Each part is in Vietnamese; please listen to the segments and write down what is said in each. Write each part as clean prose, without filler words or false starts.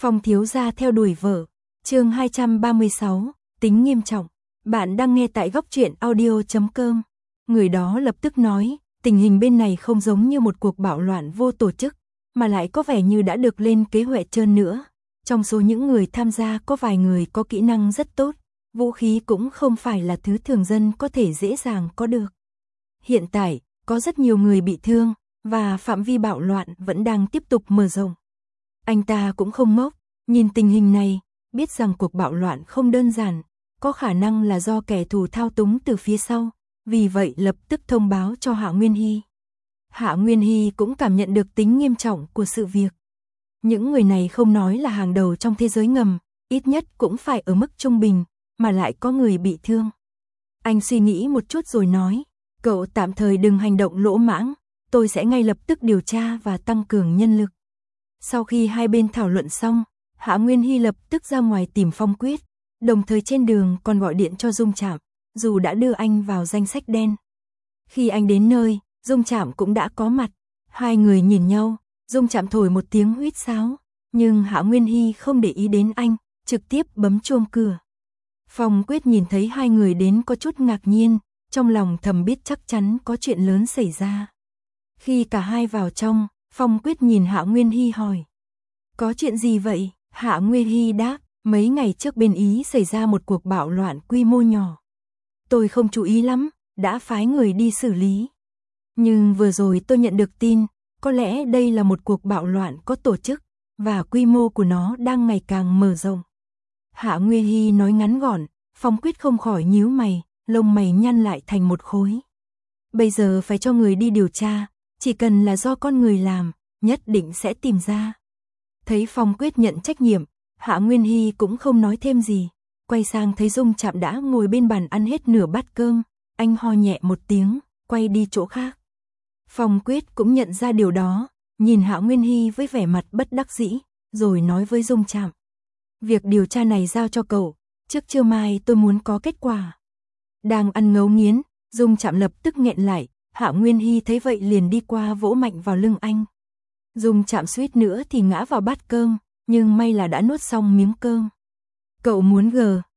Phong thiếu gia theo đuổi vợ. Chương 236, tính nghiêm trọng. Bạn đang nghe tại góc truyện audio.com. Người đó lập tức nói, tình hình bên này không giống như một cuộc bạo loạn vô tổ chức, mà lại có vẻ như đã được lên kế hoạch trơn nữa. Trong số những người tham gia có vài người có kỹ năng rất tốt, vũ khí cũng không phải là thứ thường dân có thể dễ dàng có được. Hiện tại, có rất nhiều người bị thương, và phạm vi bạo loạn vẫn đang tiếp tục mở rộng. Anh ta cũng không ngốc, nhìn tình hình này, biết rằng cuộc bạo loạn không đơn giản, có khả năng là do kẻ thù thao túng từ phía sau, vì vậy lập tức thông báo cho Hạ Nguyên Hy. Hạ Nguyên Hy cũng cảm nhận được tính nghiêm trọng của sự việc. Những người này không nói là hàng đầu trong thế giới ngầm, ít nhất cũng phải ở mức trung bình, mà lại có người bị thương. Anh suy nghĩ một chút rồi nói, cậu tạm thời đừng hành động lỗ mãng, tôi sẽ ngay lập tức điều tra và tăng cường nhân lực. Sau khi hai bên thảo luận xong, Hạ Nguyên Hy lập tức ra ngoài tìm Phong Quyết, đồng thời trên đường còn gọi điện cho Dung Trạm, dù đã đưa anh vào danh sách đen. Khi anh đến nơi, Dung Trạm cũng đã có mặt, hai người nhìn nhau, Dung Trạm thổi một tiếng huýt sáo, nhưng Hạ Nguyên Hy không để ý đến anh, trực tiếp bấm chuông cửa. Phong Quyết nhìn thấy hai người đến có chút ngạc nhiên, trong lòng thầm biết chắc chắn có chuyện lớn xảy ra. Khi cả hai vào trong, Phong Quyết nhìn Hạ Nguyên Hy hỏi, có chuyện gì vậy? Hạ Nguyên Hy đáp, mấy ngày trước bên Ý xảy ra một cuộc bạo loạn quy mô nhỏ. Tôi không chú ý lắm, đã phái người đi xử lý. Nhưng vừa rồi tôi nhận được tin, có lẽ đây là một cuộc bạo loạn có tổ chức, và quy mô của nó đang ngày càng mở rộng. Hạ Nguyên Hy nói ngắn gọn, Phong Quyết không khỏi nhíu mày, lông mày nhăn lại thành một khối. Bây giờ phải cho người đi điều tra, chỉ cần là do con người làm, nhất định sẽ tìm ra. Thấy Phong Quyết nhận trách nhiệm, Hạ Nguyên Hy cũng không nói thêm gì, quay sang thấy Dung Trạm đã ngồi bên bàn ăn hết nửa bát cơm, anh ho nhẹ một tiếng, quay đi chỗ khác. Phong Quyết cũng nhận ra điều đó, nhìn Hạ Nguyên Hy với vẻ mặt bất đắc dĩ, rồi nói với Dung Trạm. Việc điều tra này giao cho cậu, trước trưa mai tôi muốn có kết quả. Đang ăn ngấu nghiến, Dung Trạm lập tức nghẹn lại, Hạ Nguyên Hy thấy vậy liền đi qua vỗ mạnh vào lưng anh. Dung Trạm suýt nữa thì ngã vào bát cơm, nhưng may là đã nuốt xong miếng cơm. Cậu muốn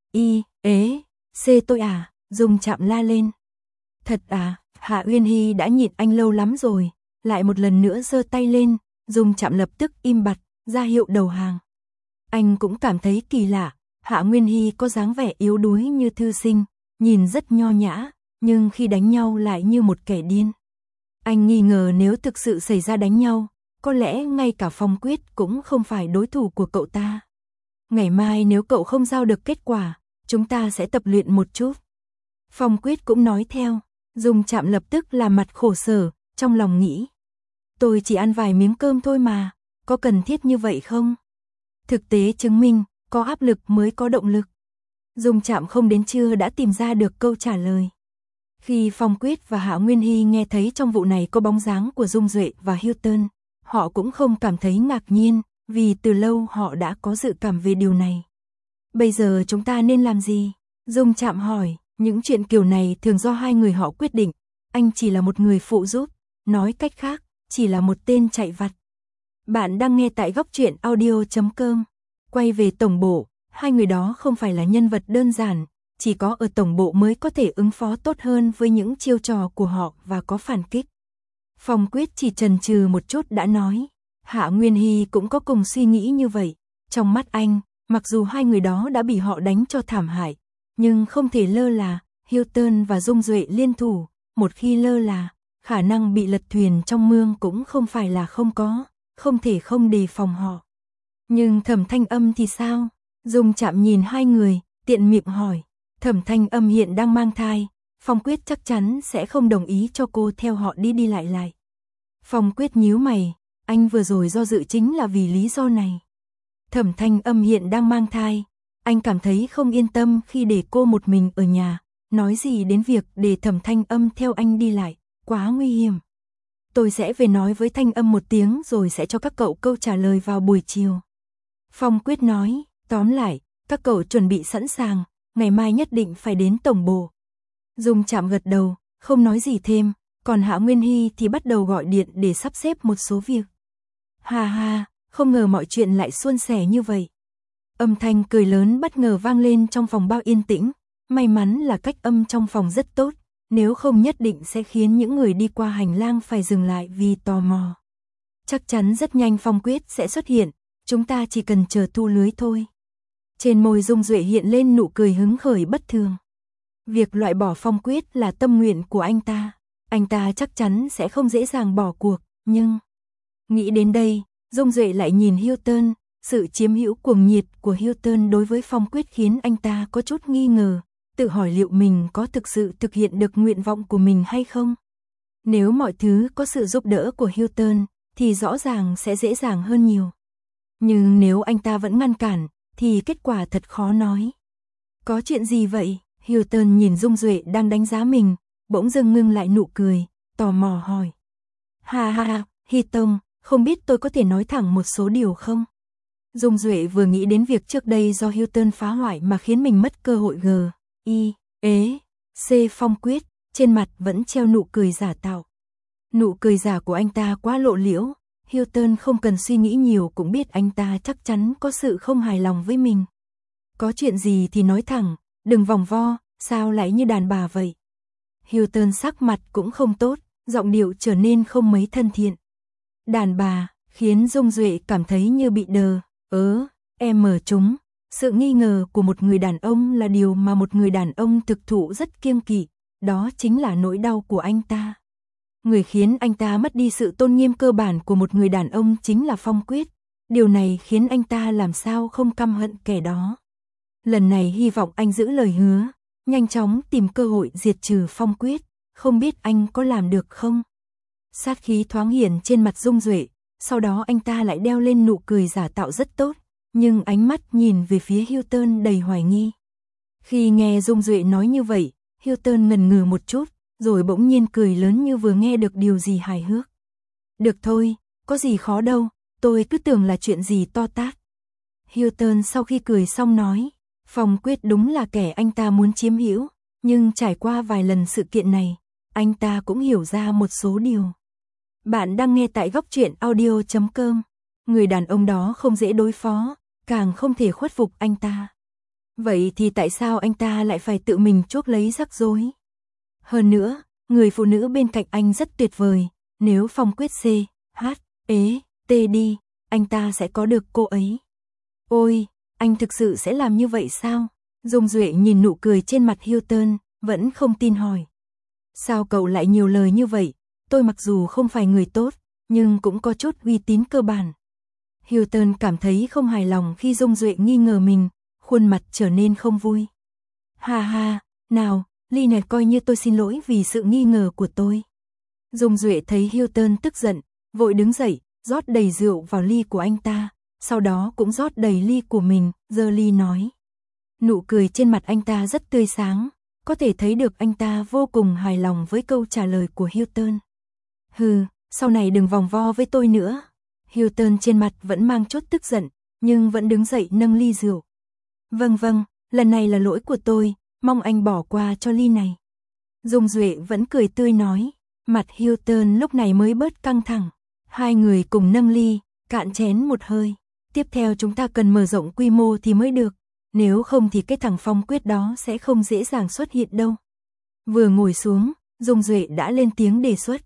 C tôi à? Dung Trạm la lên. Thật à? Hạ Nguyên Hy đã nhịn anh lâu lắm rồi, lại một lần nữa giơ tay lên, Dung Trạm lập tức im bặt, ra hiệu đầu hàng. Anh cũng cảm thấy kỳ lạ, Hạ Nguyên Hy có dáng vẻ yếu đuối như thư sinh, nhìn rất nho nhã, nhưng khi đánh nhau lại như một kẻ điên. Anh nghi ngờ nếu thực sự xảy ra đánh nhau, có lẽ ngay cả Phong Quyết cũng không phải đối thủ của cậu ta. Ngày mai nếu cậu không giao được kết quả, chúng ta sẽ tập luyện một chút. Phong Quyết cũng nói theo, Dung Trạm lập tức làm mặt khổ sở, trong lòng nghĩ. Tôi chỉ ăn vài miếng cơm thôi mà, có cần thiết như vậy không? Thực tế chứng minh, có áp lực mới có động lực. Dung Trạm không đến trưa đã tìm ra được câu trả lời. Khi Phong Quyết và Hạ Nguyên Hy nghe thấy trong vụ này có bóng dáng của Dung Duệ và Hilton, họ cũng không cảm thấy ngạc nhiên, vì từ lâu họ đã có dự cảm về điều này. Bây giờ chúng ta nên làm gì? Dung Trạm hỏi, những chuyện kiểu này thường do hai người họ quyết định, anh chỉ là một người phụ giúp, nói cách khác, chỉ là một tên chạy vặt. Bạn đang nghe tại góc truyện audio.com. Quay về tổng bộ, hai người đó không phải là nhân vật đơn giản, chỉ có ở tổng bộ mới có thể ứng phó tốt hơn với những chiêu trò của họ và có phản kích. Phong Quyết chỉ chần chừ một chút đã nói, Hạ Nguyên Hy cũng có cùng suy nghĩ như vậy. Trong mắt anh, mặc dù hai người đó đã bị họ đánh cho thảm hại, nhưng không thể lơ là, Hilton và Dung Duệ liên thủ, một khi lơ là, khả năng bị lật thuyền trong mương cũng không phải là không có, không thể không đề phòng họ. Nhưng Thẩm Thanh Âm thì sao? Dung Trạm nhìn hai người, tiện miệng hỏi, Thẩm Thanh Âm hiện đang mang thai, Phong Quyết chắc chắn sẽ không đồng ý cho cô theo họ đi lại. Phong Quyết nhíu mày, anh vừa rồi do dự chính là vì lý do này. Thẩm Thanh Âm hiện đang mang thai, anh cảm thấy không yên tâm khi để cô một mình ở nhà, nói gì đến việc để Thẩm Thanh Âm theo anh đi lại, quá nguy hiểm. Tôi sẽ về nói với Thanh Âm một tiếng rồi sẽ cho các cậu câu trả lời vào buổi chiều. Phong Quyết nói, tóm lại, các cậu chuẩn bị sẵn sàng, ngày mai nhất định phải đến tổng bộ. Dung Trạm gật đầu, không nói gì thêm, còn Hạ Nguyên Hy thì bắt đầu gọi điện để sắp xếp một số việc. Ha ha, không ngờ mọi chuyện lại suôn sẻ như vậy. Âm thanh cười lớn bất ngờ vang lên trong phòng bao yên tĩnh, may mắn là cách âm trong phòng rất tốt, nếu không nhất định sẽ khiến những người đi qua hành lang phải dừng lại vì tò mò. Chắc chắn rất nhanh Phong Quyết sẽ xuất hiện, chúng ta chỉ cần chờ thu lưới thôi. Trên môi Dung Duệ hiện lên nụ cười hứng khởi bất thường. Việc loại bỏ Phong Quyết là tâm nguyện của anh ta chắc chắn sẽ không dễ dàng bỏ cuộc, nhưng... Nghĩ đến đây, Dung Duệ lại nhìn Hilton, sự chiếm hữu cuồng nhiệt của Hilton đối với Phong Quyết khiến anh ta có chút nghi ngờ, tự hỏi liệu mình có thực sự thực hiện được nguyện vọng của mình hay không. Nếu mọi thứ có sự giúp đỡ của Hilton, thì rõ ràng sẽ dễ dàng hơn nhiều. Nhưng nếu anh ta vẫn ngăn cản, thì kết quả thật khó nói. Có chuyện gì vậy? Hilton nhìn Dung Duệ đang đánh giá mình, bỗng dưng ngưng lại nụ cười, tò mò hỏi. Ha ha ha, Hilton, không biết tôi có thể nói thẳng một số điều không? Dung Duệ vừa nghĩ đến việc trước đây do Hilton phá hoại mà khiến mình mất cơ hội C Phong Quyết, trên mặt vẫn treo nụ cười giả tạo. Nụ cười giả của anh ta quá lộ liễu, Hilton không cần suy nghĩ nhiều cũng biết anh ta chắc chắn có sự không hài lòng với mình. Có chuyện gì thì nói thẳng, đừng vòng vo, sao lại như đàn bà vậy? Hilton sắc mặt cũng không tốt, giọng điệu trở nên không mấy thân thiện. Đàn bà, khiến Dung Duệ cảm thấy như bị đờ, chúng. Sự nghi ngờ của một người đàn ông là điều mà một người đàn ông thực thụ rất kiêng kỵ, đó chính là nỗi đau của anh ta. Người khiến anh ta mất đi sự tôn nghiêm cơ bản của một người đàn ông chính là Phong Quyết, điều này khiến anh ta làm sao không căm hận kẻ đó. Lần này hy vọng anh giữ lời hứa, nhanh chóng tìm cơ hội diệt trừ Phong Quyết, không biết anh có làm được không? Sát khí thoáng hiện trên mặt Dung Duệ, sau đó anh ta lại đeo lên nụ cười giả tạo rất tốt, nhưng ánh mắt nhìn về phía Hilton đầy hoài nghi. Khi nghe Dung Duệ nói như vậy, Hilton ngần ngừ một chút, rồi bỗng nhiên cười lớn như vừa nghe được điều gì hài hước. Được thôi, có gì khó đâu, tôi cứ tưởng là chuyện gì to tát. Hilton sau khi cười xong nói, Phong Quyết đúng là kẻ anh ta muốn chiếm hữu, nhưng trải qua vài lần sự kiện này, anh ta cũng hiểu ra một số điều. Bạn đang nghe tại Góc Truyện Audio.com. Người đàn ông đó không dễ đối phó, càng không thể khuất phục anh ta. Vậy thì tại sao anh ta lại phải tự mình chuốc lấy rắc rối? Hơn nữa, người phụ nữ bên cạnh anh rất tuyệt vời, nếu Phong Quyết đi, anh ta sẽ có được cô ấy. Ôi, anh thực sự sẽ làm như vậy sao? Dung Duệ nhìn nụ cười trên mặt Hilton, vẫn không tin hỏi. Sao cậu lại nhiều lời như vậy? Tôi mặc dù không phải người tốt, nhưng cũng có chút uy tín cơ bản. Hilton cảm thấy không hài lòng khi Dung Duệ nghi ngờ mình, khuôn mặt trở nên không vui. Ha ha, nào, ly này coi như tôi xin lỗi vì sự nghi ngờ của tôi. Dung Duệ thấy Hilton tức giận, vội đứng dậy, rót đầy rượu vào ly của anh ta, sau đó cũng rót đầy ly của mình, giơ ly nói. Nụ cười trên mặt anh ta rất tươi sáng, có thể thấy được anh ta vô cùng hài lòng với câu trả lời của Hilton. Hừ, sau này đừng vòng vo với tôi nữa. Hilton trên mặt vẫn mang chút tức giận, nhưng vẫn đứng dậy nâng ly rượu. Vâng, lần này là lỗi của tôi, mong anh bỏ qua cho ly này. Dung Duệ vẫn cười tươi nói, mặt Hilton lúc này mới bớt căng thẳng. Hai người cùng nâng ly, cạn chén một hơi. Tiếp theo chúng ta cần mở rộng quy mô thì mới được, nếu không thì cái thằng Phong Quyết đó sẽ không dễ dàng xuất hiện đâu. Vừa ngồi xuống, Dung Duệ đã lên tiếng đề xuất.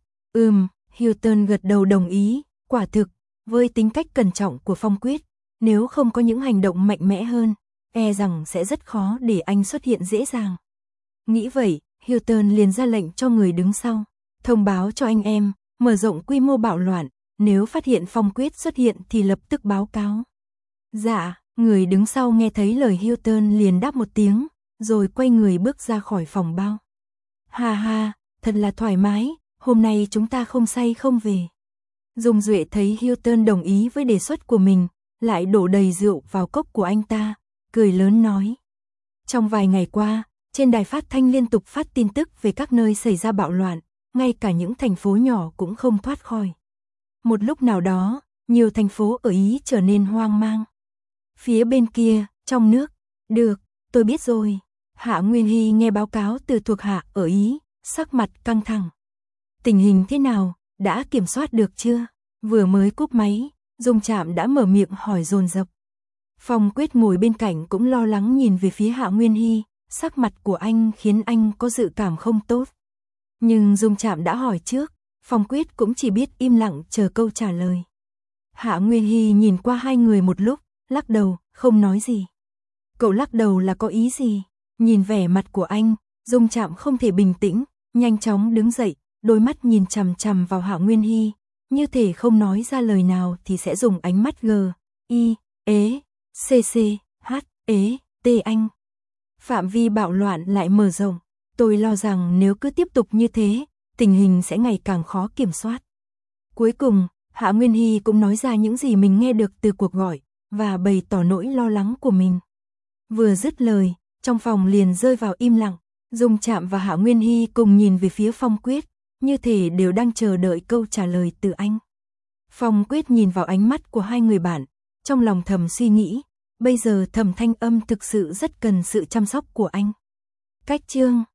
Hilton gật đầu đồng ý, quả thực, với tính cách cẩn trọng của Phong Quyết, nếu không có những hành động mạnh mẽ hơn, e rằng sẽ rất khó để anh xuất hiện dễ dàng. Nghĩ vậy, Hilton liền ra lệnh cho người đứng sau, thông báo cho anh em, mở rộng quy mô bạo loạn, nếu phát hiện Phong Quyết xuất hiện thì lập tức báo cáo. Dạ, người đứng sau nghe thấy lời Hilton liền đáp một tiếng, rồi quay người bước ra khỏi phòng bao. Ha ha, thật là thoải mái, hôm nay chúng ta không say không về. Dung Duệ thấy Hilton đồng ý với đề xuất của mình, lại đổ đầy rượu vào cốc của anh ta, cười lớn nói. Trong vài ngày qua, trên đài phát thanh liên tục phát tin tức về các nơi xảy ra bạo loạn, ngay cả những thành phố nhỏ cũng không thoát khỏi. Một lúc nào đó, nhiều thành phố ở Ý trở nên hoang mang. Phía bên kia, trong nước, được, tôi biết rồi. Hạ Nguyên Hy nghe báo cáo từ thuộc hạ ở Ý, sắc mặt căng thẳng. Tình hình thế nào, đã kiểm soát được chưa? Vừa mới cúp máy, Dung Trạm đã mở miệng hỏi dồn dập. Phong Quyết ngồi bên cạnh cũng lo lắng nhìn về phía Hạ Nguyên Hy, sắc mặt của anh khiến anh có dự cảm không tốt. Nhưng Dung Trạm đã hỏi trước, Phong Quyết cũng chỉ biết im lặng chờ câu trả lời. Hạ Nguyên Hy nhìn qua hai người một lúc, lắc đầu, không nói gì. Cậu lắc đầu là có ý gì? Nhìn vẻ mặt của anh, Dung Trạm không thể bình tĩnh, nhanh chóng đứng dậy, đôi mắt nhìn chằm chằm vào Hạ Nguyên Hy, như thể không nói ra lời nào thì sẽ dùng ánh mắt G.I.E.C.C.H.E.T anh. Phạm vi bạo loạn lại mở rộng, tôi lo rằng nếu cứ tiếp tục như thế, tình hình sẽ ngày càng khó kiểm soát. Cuối cùng, Hạ Nguyên Hy cũng nói ra những gì mình nghe được từ cuộc gọi, và bày tỏ nỗi lo lắng của mình. Vừa dứt lời, trong phòng liền rơi vào im lặng, Dung Trạm và Hạ Nguyên Hy cùng nhìn về phía Phong Quyết, như thể đều đang chờ đợi câu trả lời từ anh. Phong Quyết nhìn vào ánh mắt của hai người bạn, trong lòng thầm suy nghĩ, bây giờ Thẩm Thanh Âm thực sự rất cần sự chăm sóc của anh. Cách chương